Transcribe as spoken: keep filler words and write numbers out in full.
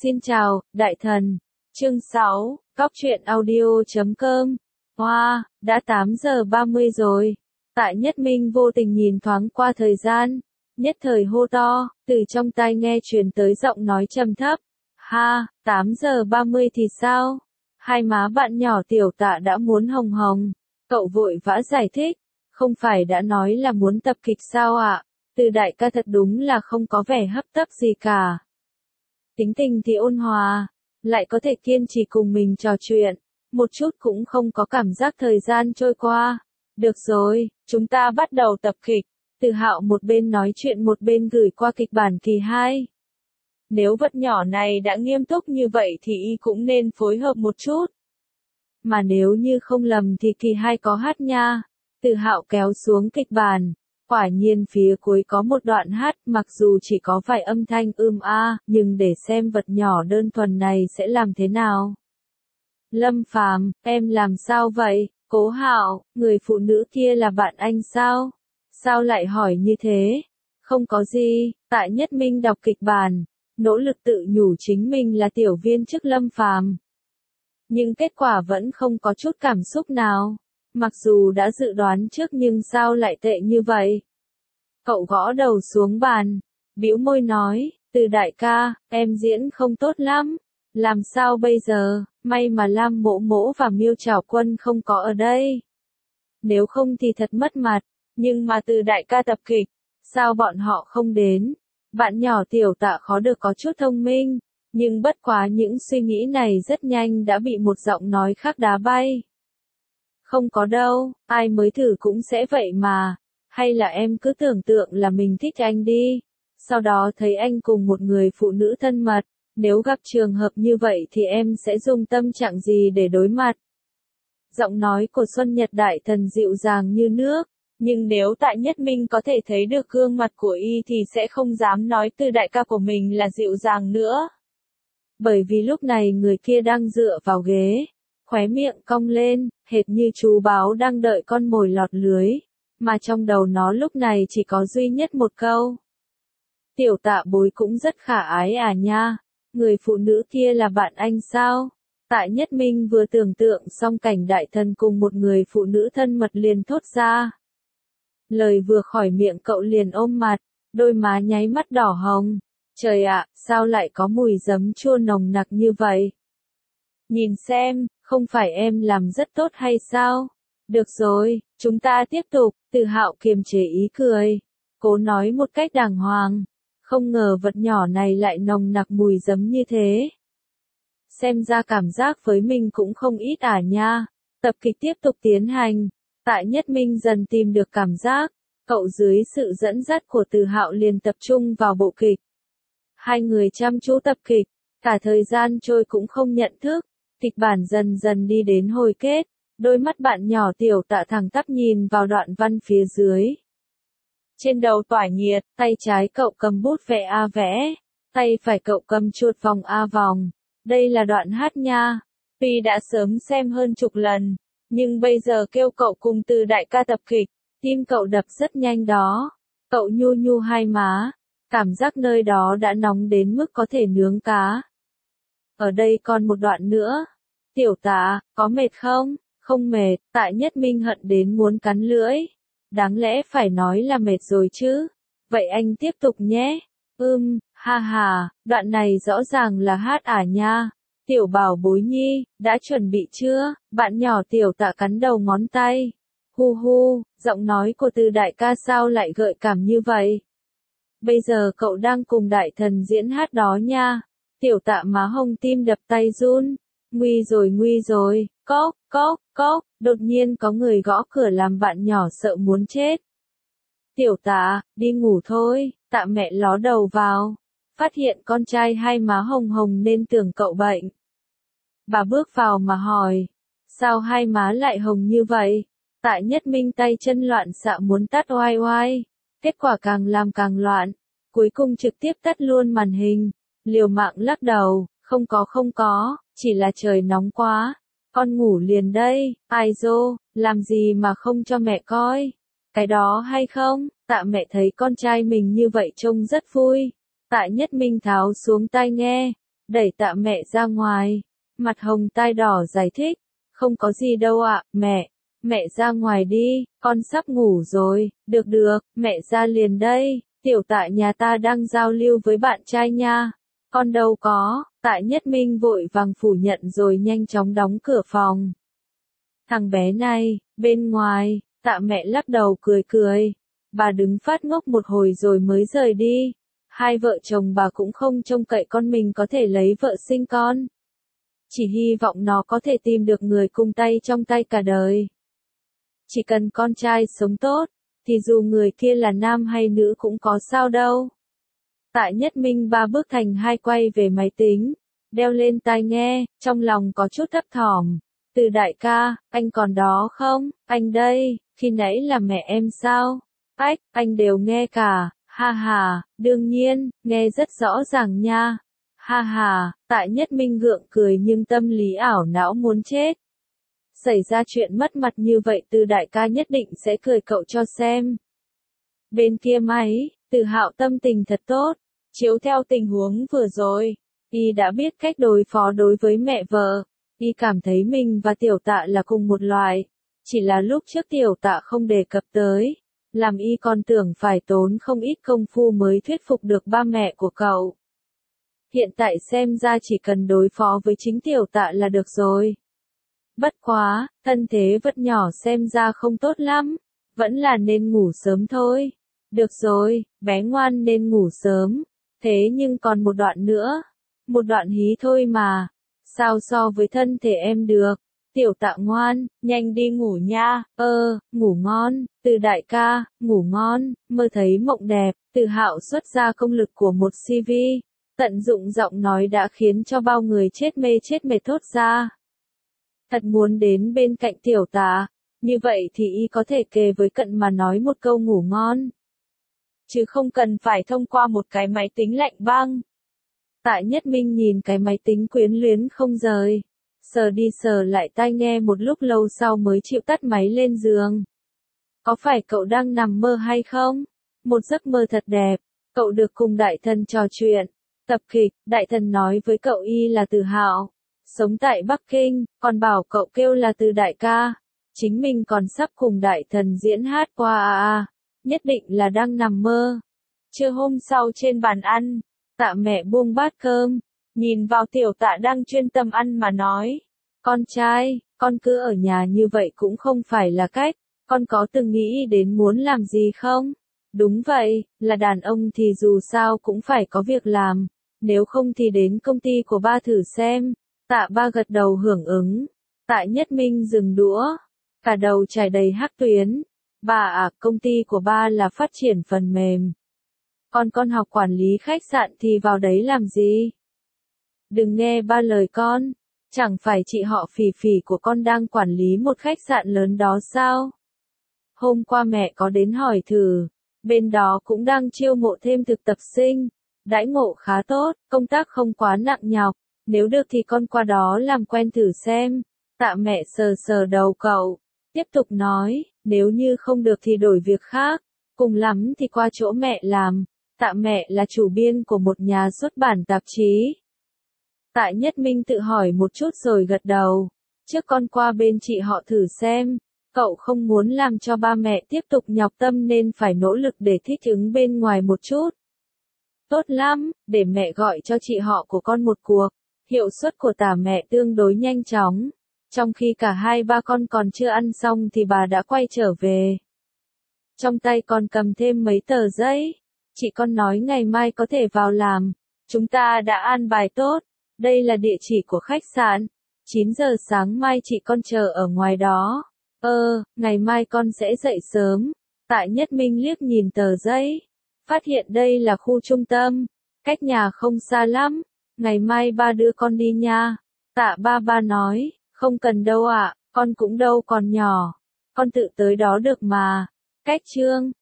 Xin chào, đại thần. Chương sáu, Cóc truyện audio chấm com. Hoa, đã tám giờ ba mươi rồi. Tại Nhất Minh vô tình nhìn thoáng qua thời gian, nhất thời hô to, từ trong tai nghe truyền tới giọng nói trầm thấp. Ha, tám giờ ba mươi thì sao? Hai má bạn nhỏ Tiểu Tạ đã muốn hồng hồng. Cậu vội vã giải thích, không phải đã nói là muốn tập kịch sao ạ? Từ đại ca thật đúng là không có vẻ hấp tấp gì cả. Tính tình thì ôn hòa, lại có thể kiên trì cùng mình trò chuyện, một chút cũng không có cảm giác thời gian trôi qua. Được rồi, chúng ta bắt đầu tập kịch. Từ Hạo một bên nói chuyện một bên gửi qua kịch bản kỳ hai. Nếu vật nhỏ này đã nghiêm túc như vậy thì y cũng nên phối hợp một chút. Mà nếu như không lầm thì kỳ hai có hát nha. Từ Hạo kéo xuống kịch bản. Quả nhiên phía cuối có một đoạn hát, mặc dù chỉ có vài âm thanh ưm a, nhưng để xem vật nhỏ đơn thuần này sẽ làm thế nào. Lâm Phàm, em làm sao vậy? Cố Hạo, người phụ nữ kia là bạn anh sao? Sao lại hỏi như thế? Không có gì, tại Nhất Minh đọc kịch bản, nỗ lực tự nhủ chính mình là tiểu viên chức Lâm Phàm. Nhưng kết quả vẫn không có chút cảm xúc nào. Mặc dù đã dự đoán trước nhưng sao lại tệ như vậy? Cậu gõ đầu xuống bàn, bĩu môi nói, Từ đại ca, em diễn không tốt lắm. Làm sao bây giờ, may mà Lam Mỗ Mỗ và Miêu Trảo Quân không có ở đây. Nếu không thì thật mất mặt, nhưng mà Từ đại ca tập kịch, sao bọn họ không đến? Bạn nhỏ Tiểu Tạ khó được có chút thông minh, nhưng bất quá những suy nghĩ này rất nhanh đã bị một giọng nói khác đá bay. Không có đâu, ai mới thử cũng sẽ vậy mà, hay là em cứ tưởng tượng là mình thích anh đi, sau đó thấy anh cùng một người phụ nữ thân mật, nếu gặp trường hợp như vậy thì em sẽ dùng tâm trạng gì để đối mặt. Giọng nói của Xuân Nhật đại thần dịu dàng như nước, nhưng nếu tại Nhất Minh có thể thấy được gương mặt của y thì sẽ không dám nói Từ đại ca của mình là dịu dàng nữa. Bởi vì lúc này người kia đang dựa vào ghế, khóe miệng cong lên, hệt như chú báo đang đợi con mồi lọt lưới, mà trong đầu nó lúc này chỉ có duy nhất một câu. Tiểu Tạ bối cũng rất khả ái à nha, người phụ nữ kia là bạn anh sao? Tại Nhất Minh vừa tưởng tượng xong cảnh đại thần cùng một người phụ nữ thân mật liền thốt ra. Lời vừa khỏi miệng cậu liền ôm mặt, đôi má nháy mắt đỏ hồng. Trời ạ, sao lại có mùi giấm chua nồng nặc như vậy? Nhìn xem, không phải em làm rất tốt hay sao? Được rồi, chúng ta tiếp tục. Từ Hạo kiềm chế ý cười, cố nói một cách đàng hoàng. Không ngờ vật nhỏ này lại nồng nặc mùi giấm như thế. Xem ra cảm giác với mình cũng không ít à nha. Tập kịch tiếp tục tiến hành. Tại Nhất Minh dần tìm được cảm giác. Cậu dưới sự dẫn dắt của Từ Hạo liền tập trung vào bộ kịch. Hai người chăm chú tập kịch, cả thời gian trôi cũng không nhận thức. Kịch bản dần dần đi đến hồi kết, đôi mắt bạn nhỏ Tiểu Tạ thẳng tắp nhìn vào đoạn văn phía dưới. Trên đầu tỏa nhiệt, tay trái cậu cầm bút vẽ A vẽ, tay phải cậu cầm chuột vòng A vòng. Đây là đoạn hát nha. Tuy đã sớm xem hơn chục lần, nhưng bây giờ kêu cậu cùng Từ đại ca tập kịch, tim cậu đập rất nhanh đó. Cậu nhu nhu hai má, cảm giác nơi đó đã nóng đến mức có thể nướng cá. Ở đây còn một đoạn nữa. Tiểu Tạ, có mệt không? Không mệt, Tại Nhất Minh hận đến muốn cắn lưỡi. Đáng lẽ phải nói là mệt rồi chứ. Vậy anh tiếp tục nhé. Ưm, ha ha, đoạn này rõ ràng là hát à nha. Tiểu bảo bối nhi, đã chuẩn bị chưa? Bạn nhỏ Tiểu Tạ cắn đầu ngón tay. Hu hu, giọng nói của Từ đại ca sao lại gợi cảm như vậy? Bây giờ cậu đang cùng đại thần diễn hát đó nha. Tiểu Tạ má hồng tim đập tay run. Nguy rồi nguy rồi, cốc, cốc, cốc, đột nhiên có người gõ cửa làm bạn nhỏ sợ muốn chết. Tiểu Tạ, đi ngủ thôi, Tạ mẹ ló đầu vào. Phát hiện con trai hai má hồng hồng nên tưởng cậu bệnh. Bà bước vào mà hỏi, sao hai má lại hồng như vậy? Tại Nhất Minh tay chân loạn xạ muốn tắt oai oai. Kết quả càng làm càng loạn, cuối cùng trực tiếp tắt luôn màn hình. Liều mạng lắc đầu, không có không có, chỉ là trời nóng quá. Con ngủ liền đây, ai dô, làm gì mà không cho mẹ coi. Cái đó hay không? Tạ mẹ thấy con trai mình như vậy trông rất vui. Tại Nhất Minh tháo xuống tai nghe, đẩy Tạ mẹ ra ngoài, mặt hồng tai đỏ giải thích, không có gì đâu ạ, mẹ, mẹ ra ngoài đi, con sắp ngủ rồi, được được, mẹ ra liền đây, tiểu Tạ nhà ta đang giao lưu với bạn trai nha, con đâu có, Tạ Nhất Minh vội vàng phủ nhận rồi nhanh chóng đóng cửa phòng. Thằng bé này, bên ngoài, Tạ mẹ lắc đầu cười cười, bà đứng phát ngốc một hồi rồi mới rời đi. Hai vợ chồng bà cũng không trông cậy con mình có thể lấy vợ sinh con. Chỉ hy vọng nó có thể tìm được người cùng tay trong tay cả đời. Chỉ cần con trai sống tốt, thì dù người kia là nam hay nữ cũng có sao đâu. Tạ Nhất Minh ba bước thành hai quay về máy tính, đeo lên tai nghe, trong lòng có chút thấp thỏm. Từ đại ca, anh còn đó không? Anh đây, khi nãy là mẹ em sao? Ách, anh đều nghe cả. Ha ha, đương nhiên, nghe rất rõ ràng nha. Ha ha, Tạ Nhất Minh gượng cười nhưng tâm lý ảo não muốn chết. Xảy ra chuyện mất mặt như vậy Từ đại ca nhất định sẽ cười cậu cho xem. Bên kia máy, Từ Hạo tâm tình thật tốt, chiếu theo tình huống vừa rồi, y đã biết cách đối phó đối với mẹ vợ, y cảm thấy mình và tiểu Tạ là cùng một loại, chỉ là lúc trước tiểu Tạ không đề cập tới. Làm y còn tưởng phải tốn không ít công phu mới thuyết phục được ba mẹ của cậu. Hiện tại xem ra chỉ cần đối phó với chính tiểu Tạ là được rồi. Bất quá, thân thế vật nhỏ xem ra không tốt lắm, vẫn là nên ngủ sớm thôi. Được rồi, bé ngoan nên ngủ sớm, thế nhưng còn một đoạn nữa, một đoạn hí thôi mà, sao so với thân thể em được. Tiểu Tạ ngoan, nhanh đi ngủ nha, ơ, ngủ ngon, Từ đại ca, ngủ ngon, mơ thấy mộng đẹp, Từ Hạo xuất ra công lực của một xê vê, tận dụng giọng nói đã khiến cho bao người chết mê chết mệt thốt ra. Thật muốn đến bên cạnh tiểu Tạ, như vậy thì y có thể kề với cận mà nói một câu ngủ ngon. Chứ không cần phải thông qua một cái máy tính lạnh băng. Tạ Nhất Minh nhìn cái máy tính quyến luyến không rời. Sờ đi sờ lại tai nghe một lúc lâu sau mới chịu tắt máy lên giường. Có phải cậu đang nằm mơ hay không? Một giấc mơ thật đẹp, cậu được cùng đại thần trò chuyện. Tập kịch, đại thần nói với cậu y là Từ Hạo, sống tại Bắc Kinh, còn bảo cậu kêu là Từ đại ca. Chính mình còn sắp cùng đại thần diễn hát qua à à, nhất định là đang nằm mơ. Trưa hôm sau trên bàn ăn, Tạ mẹ buông bát cơm. Nhìn vào tiểu Tạ đang chuyên tâm ăn mà nói, con trai, con cứ ở nhà như vậy cũng không phải là cách, con có từng nghĩ đến muốn làm gì không? Đúng vậy, là đàn ông thì dù sao cũng phải có việc làm, nếu không thì đến công ty của ba thử xem. Tạ ba gật đầu hưởng ứng, Tạ Nhất Minh dừng đũa, cả đầu trải đầy hắc tuyến. Bà à, công ty của ba là phát triển phần mềm. Còn con học quản lý khách sạn thì vào đấy làm gì? Đừng nghe ba lời con, chẳng phải chị họ Phỉ Phỉ của con đang quản lý một khách sạn lớn đó sao? Hôm qua mẹ có đến hỏi thử, bên đó cũng đang chiêu mộ thêm thực tập sinh, đãi ngộ khá tốt, công tác không quá nặng nhọc, nếu được thì con qua đó làm quen thử xem. Tạ mẹ sờ sờ đầu cậu, tiếp tục nói, nếu như không được thì đổi việc khác, cùng lắm thì qua chỗ mẹ làm. Tạ mẹ là chủ biên của một nhà xuất bản tạp chí. Tạ Nhất Minh tự hỏi một chút rồi gật đầu. Trước con qua bên chị họ thử xem. Cậu không muốn làm cho ba mẹ tiếp tục nhọc tâm nên phải nỗ lực để thích ứng bên ngoài một chút. Tốt lắm, để mẹ gọi cho chị họ của con một cuộc. Hiệu suất của Tạ mẹ tương đối nhanh chóng. Trong khi cả hai ba con còn chưa ăn xong thì bà đã quay trở về. Trong tay còn cầm thêm mấy tờ giấy. Chị con nói ngày mai có thể vào làm. Chúng ta đã an bài tốt. Đây là địa chỉ của khách sạn. chín giờ sáng mai chị con chờ ở ngoài đó. Ơ, ngày mai con sẽ dậy sớm. Tạ Nhất Minh liếc nhìn tờ giấy. Phát hiện đây là khu trung tâm. Cách nhà không xa lắm. Ngày mai ba đưa con đi nha. Tạ ba ba nói, không cần đâu ạ, con cũng đâu còn nhỏ. Con tự tới đó được mà. Cách chương